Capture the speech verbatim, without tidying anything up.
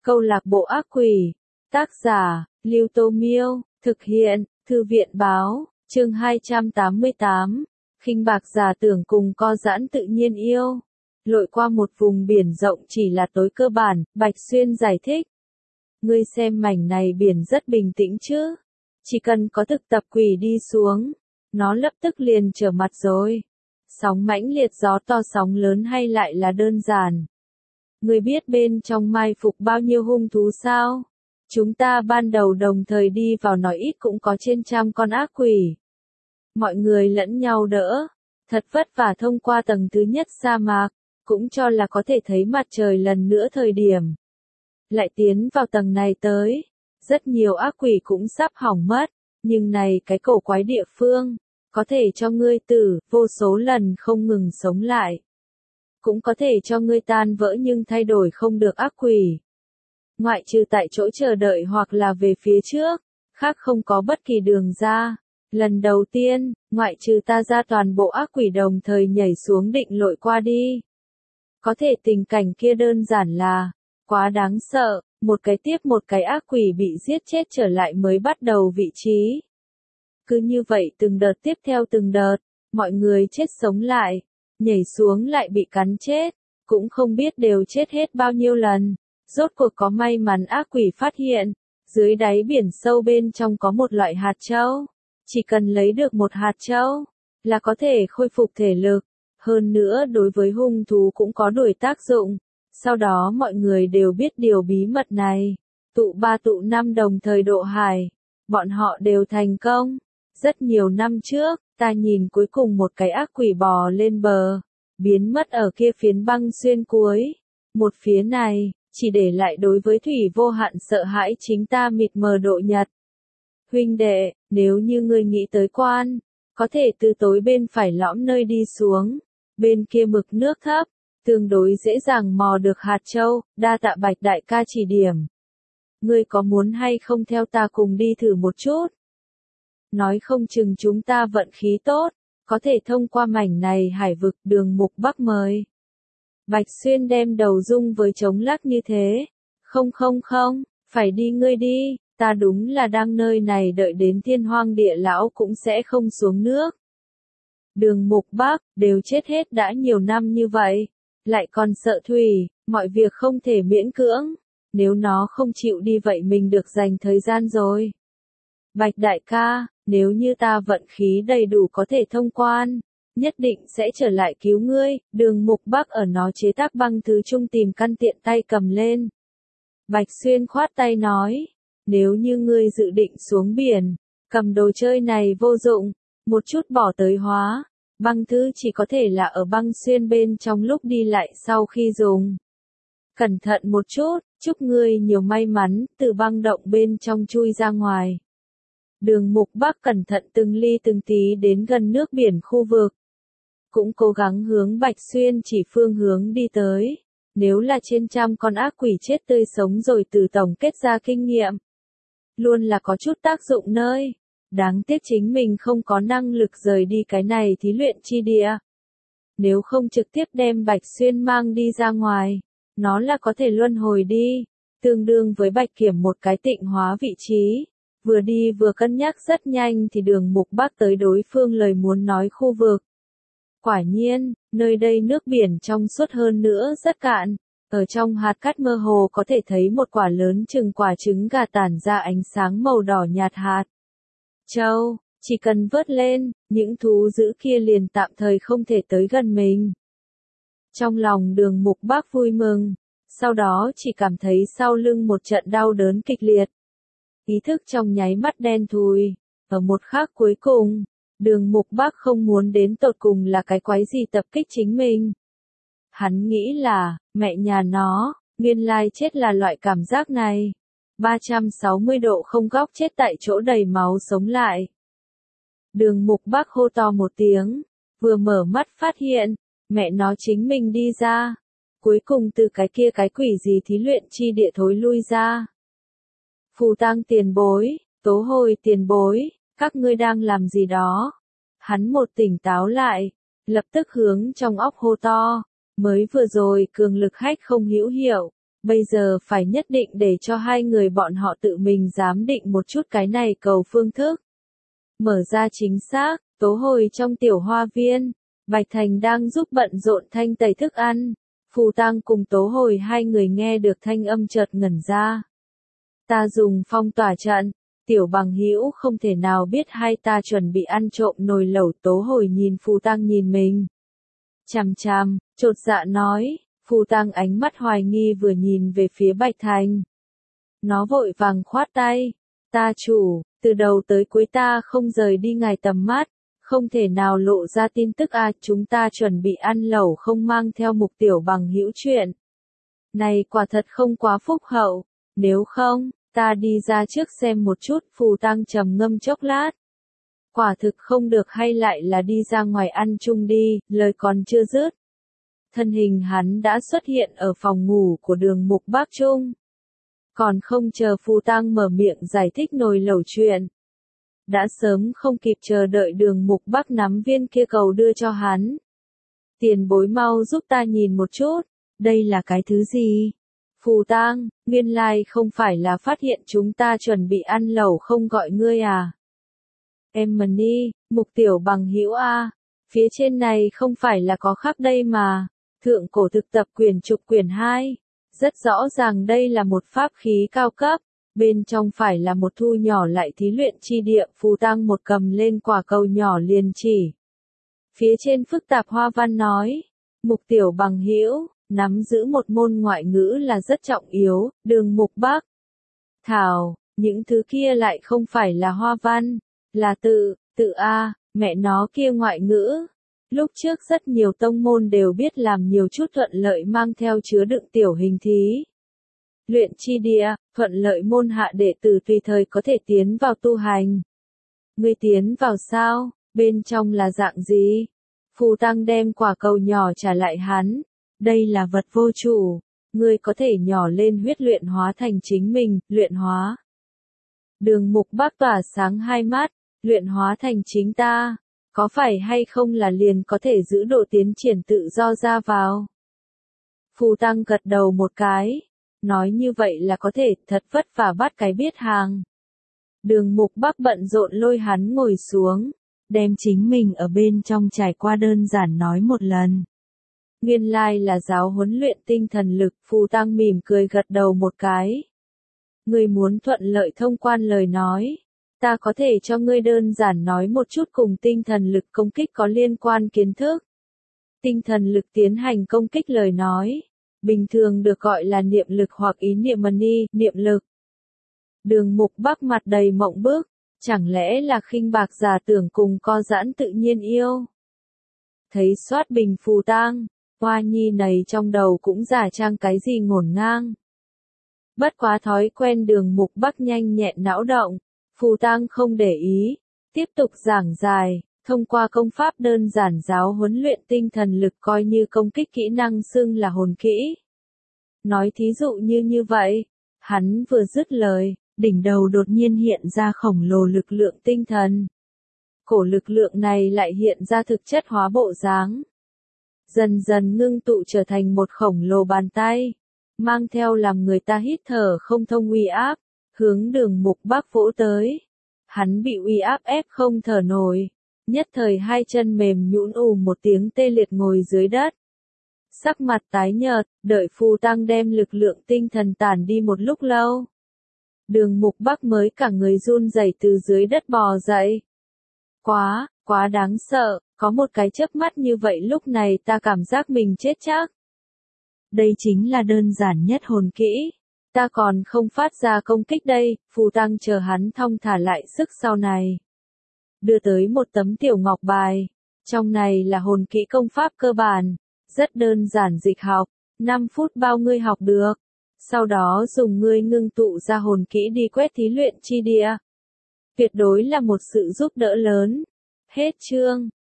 Câu lạc bộ ác quỷ. Tác giả, Lưu Tô Miêu. Thực hiện, Thư viện Báo. Chương hai trăm tám mươi tám. Khinh bạc giả tưởng cùng co giãn tự nhiên yêu. Lội qua một vùng biển rộng chỉ là tối cơ bản, Bạch Xuyên giải thích. Ngươi xem mảnh này biển rất bình tĩnh chứ. Chỉ cần có thực tập quỷ đi xuống, nó lập tức liền trở mặt rồi. Sóng mãnh liệt gió to sóng lớn hay lại là đơn giản. Ngươi biết bên trong mai phục bao nhiêu hung thú sao? Chúng ta ban đầu đồng thời đi vào nói ít cũng có trên trăm con ác quỷ. Mọi người lẫn nhau đỡ, thật vất vả thông qua tầng thứ nhất sa mạc, cũng cho là có thể thấy mặt trời lần nữa thời điểm. Lại tiến vào tầng này tới, rất nhiều ác quỷ cũng sắp hỏng mất, nhưng này cái cổ quái địa phương, có thể cho ngươi tử, vô số lần không ngừng sống lại. Cũng có thể cho ngươi tan vỡ nhưng thay đổi không được ác quỷ. Ngoại trừ tại chỗ chờ đợi hoặc là về phía trước, khác không có bất kỳ đường ra. Lần đầu tiên, ngoại trừ ta ra toàn bộ ác quỷ đồng thời nhảy xuống định lội qua đi. Có thể tình cảnh kia đơn giản là, quá đáng sợ, một cái tiếp một cái ác quỷ bị giết chết trở lại mới bắt đầu vị trí. Cứ như vậy từng đợt tiếp theo từng đợt, mọi người chết sống lại, nhảy xuống lại bị cắn chết, cũng không biết đều chết hết bao nhiêu lần. Rốt cuộc có may mắn ác quỷ phát hiện, dưới đáy biển sâu bên trong có một loại hạt châu. Chỉ cần lấy được một hạt châu, là có thể khôi phục thể lực. Hơn nữa đối với hung thú cũng có đuổi tác dụng. Sau đó mọi người đều biết điều bí mật này. Tụ ba tụ năm đồng thời độ hải. Bọn họ đều thành công. Rất nhiều năm trước, ta nhìn cuối cùng một cái ác quỷ bò lên bờ. Biến mất ở kia phiến băng xuyên cuối. Một phía này, chỉ để lại đối với thủy vô hạn sợ hãi chính ta mịt mờ độ nhật. Huynh đệ, nếu như ngươi nghĩ tới quan, có thể từ tối bên phải lõm nơi đi xuống. Bên kia mực nước thấp, tương đối dễ dàng mò được hạt châu, đa tạ Bạch đại ca chỉ điểm. Ngươi có muốn hay không theo ta cùng đi thử một chút? Nói không chừng chúng ta vận khí tốt, có thể thông qua mảnh này hải vực đường mục bắc mời. Bạch Xuyên đem đầu rung với chống lắc như thế. Không không không, phải đi ngươi đi, ta đúng là đang nơi này đợi đến thiên hoang địa lão cũng sẽ không xuống nước. Đường mục bắc, đều chết hết đã nhiều năm như vậy, lại còn sợ thủy, mọi việc không thể miễn cưỡng, nếu nó không chịu đi vậy mình được dành thời gian rồi. Bạch đại ca, nếu như ta vận khí đầy đủ có thể thông quan, nhất định sẽ trở lại cứu ngươi. Đường mục bắc ở nó chế tác băng thứ trung tìm căn tiện tay cầm lên. Bạch Xuyên khoát tay nói, nếu như ngươi dự định xuống biển, cầm đồ chơi này vô dụng, một chút bỏ tới hóa, băng thứ chỉ có thể là ở băng xuyên bên trong lúc đi lại sau khi dùng. Cẩn thận một chút, chúc ngươi nhiều may mắn, từ băng động bên trong chui ra ngoài. Đường mục bắc cẩn thận từng ly từng tí đến gần nước biển khu vực. Cũng cố gắng hướng Bạch Xuyên chỉ phương hướng đi tới. Nếu là trên trăm con ác quỷ chết tươi sống rồi từ tổng kết ra kinh nghiệm. Luôn là có chút tác dụng nơi. Đáng tiếc chính mình không có năng lực rời đi cái này thí luyện chi địa. Nếu không trực tiếp đem Bạch Xuyên mang đi ra ngoài, nó là có thể luân hồi đi. Tương đương với Bạch Kiểm một cái tịnh hóa vị trí. Vừa đi vừa cân nhắc rất nhanh thì đường mục bắc tới đối phương lời muốn nói khu vực. Quả nhiên, nơi đây nước biển trong suốt hơn nữa rất cạn, ở trong hạt cát mơ hồ có thể thấy một quả lớn chừng quả trứng gà tản ra ánh sáng màu đỏ nhạt hạt. Châu, chỉ cần vớt lên, những thú dữ kia liền tạm thời không thể tới gần mình. Trong lòng đường mục bắc vui mừng, sau đó chỉ cảm thấy sau lưng một trận đau đớn kịch liệt. Ý thức trong nháy mắt đen thùi, ở một khắc cuối cùng. Đường mục bắc không muốn đến tột cùng là cái quái gì tập kích chính mình. Hắn nghĩ là, mẹ nhà nó, nguyên lai chết là loại cảm giác này. ba trăm sáu mươi độ không góc chết tại chỗ đầy máu sống lại. Đường mục bắc hô to một tiếng, vừa mở mắt phát hiện, mẹ nó chính mình đi ra. Cuối cùng từ cái kia cái quỷ gì thí luyện chi địa thối lui ra. Phù tang tiền bối, tố hồi tiền bối. Các ngươi đang làm gì đó? Hắn một tỉnh táo lại, lập tức hướng trong óc hô to, mới vừa rồi cường lực hách không hữu hiệu, Bây giờ phải nhất định để cho hai người bọn họ tự mình giám định một chút cái này cầu phương thức. Mở ra chính xác, tố hồi trong tiểu hoa viên, Bạch Thành đang giúp bận rộn thanh tẩy thức ăn. Phù Tăng cùng tố hồi hai người nghe được thanh âm chợt ngẩn ra. Ta dùng phong tỏa trận, tiểu bằng hữu không thể nào biết hai ta chuẩn bị ăn trộm nồi lẩu. Tố hồi nhìn Phù Tăng nhìn mình. Chằm chằm, chột dạ nói, Phù Tăng ánh mắt hoài nghi vừa nhìn về phía Bạch Thành. Nó vội vàng khoát tay, ta chủ, từ đầu tới cuối ta không rời đi ngài tầm mắt, không thể nào lộ ra tin tức à, chúng ta chuẩn bị ăn lẩu không mang theo mục tiểu bằng hữu chuyện. Này quả thật không quá phúc hậu, nếu không, ta đi ra trước xem một chút. Phù Tăng trầm ngâm chốc lát. Quả thực không được hay lại là đi ra ngoài ăn chung đi, lời còn chưa dứt. Thân hình hắn đã xuất hiện ở phòng ngủ của Đường Mục Bác Trung. Còn không chờ Phù Tăng mở miệng giải thích nồi lẩu chuyện. Đã sớm không kịp chờ đợi Đường Mục Bác nắm viên kia cầu đưa cho hắn. Tiền bối mau giúp ta nhìn một chút, đây là cái thứ gì? Phù Tăng, nguyên lai không phải là phát hiện chúng ta chuẩn bị ăn lẩu không gọi ngươi à? Emily, mục tiểu bằng hữu a, phía trên này không phải là có khắc đây mà. Thượng cổ thực tập quyển trục quyển hai. Rất rõ ràng đây là một pháp khí cao cấp. Bên trong phải là một thu nhỏ lại thí luyện chi địa. Phù Tăng một cầm lên quả cầu nhỏ liền chỉ. Phía trên phức tạp hoa văn nói. Mục tiểu bằng hữu, nắm giữ một môn ngoại ngữ là rất trọng yếu. Đường Mục Bắc. Thảo, những thứ kia lại không phải là hoa văn. Là tự, tự A, mẹ nó kia ngoại ngữ. Lúc trước rất nhiều tông môn đều biết làm nhiều chút thuận lợi mang theo chứa đựng tiểu hình thí. Luyện chi địa, thuận lợi môn hạ đệ tử tùy thời có thể tiến vào tu hành. Ngươi tiến vào sao, bên trong là dạng gì? Phù Tăng đem quả cầu nhỏ trả lại hắn. Đây là vật vô chủ, ngươi có thể nhỏ lên huyết luyện hóa thành chính mình, luyện hóa. Đường Mục Bác tỏa sáng hai mắt. Luyện hóa thành chính ta, có phải hay không là liền có thể giữ độ tiến triển tự do ra vào? Phù Tăng gật đầu một cái, nói như vậy là có thể, thật vất vả bắt cái biết hàng. Đường Mục Bác bận rộn lôi hắn ngồi xuống, đem chính mình ở bên trong trải qua đơn giản nói một lần. Nguyên lai là giáo huấn luyện tinh thần lực. Phù Tăng mỉm cười gật đầu một cái. Ngươi muốn thuận lợi thông quan lời nói. Ta có thể cho ngươi đơn giản nói một chút cùng tinh thần lực công kích có liên quan kiến thức. Tinh thần lực tiến hành công kích lời nói, bình thường được gọi là niệm lực hoặc ý niệm mani, niệm lực. Đường Mục Bắc mặt đầy mộng bức, chẳng lẽ là khinh bạc giả tưởng cùng co giãn tự nhiên yêu. Thấy soát bình Phù Tăng, Hoa Nhi này trong đầu cũng giả trang cái gì ngổn ngang. Bất quá thói quen Đường Mục Bắc nhanh nhẹn não động. Phù Tăng không để ý, tiếp tục giảng giải, thông qua công pháp đơn giản giáo huấn luyện tinh thần lực coi như công kích kỹ năng xưng là hồn kỹ. Nói thí dụ như như vậy, hắn vừa dứt lời, đỉnh đầu đột nhiên hiện ra khổng lồ lực lượng tinh thần. Cổ lực lượng này lại hiện ra thực chất hóa bộ dáng. Dần dần ngưng tụ trở thành một khổng lồ bàn tay, mang theo làm người ta hít thở không thông uy áp. Hướng Đường Mục Bắc vỗ tới. Hắn bị uy áp ép không thở nổi. Nhất thời hai chân mềm nhũn ù một tiếng tê liệt ngồi dưới đất. Sắc mặt tái nhợt, đợi Phù Tăng đem lực lượng tinh thần tản đi một lúc lâu. Đường Mục Bắc mới cả người run rẩy từ dưới đất bò dậy. Quá, quá đáng sợ, có một cái chớp mắt như vậy lúc này ta cảm giác mình chết chắc. Đây chính là đơn giản nhất hồn kỹ. Ta còn không phát ra công kích đây. Phù Tăng chờ hắn thong thả lại sức sau này. Đưa tới một tấm tiểu ngọc bài. Trong này là hồn kỹ công pháp cơ bản. Rất đơn giản dịch học. năm phút bao ngươi học được. Sau đó dùng ngươi ngưng tụ ra hồn kỹ đi quét thí luyện chi địa. Tuyệt đối là một sự giúp đỡ lớn. Hết chương.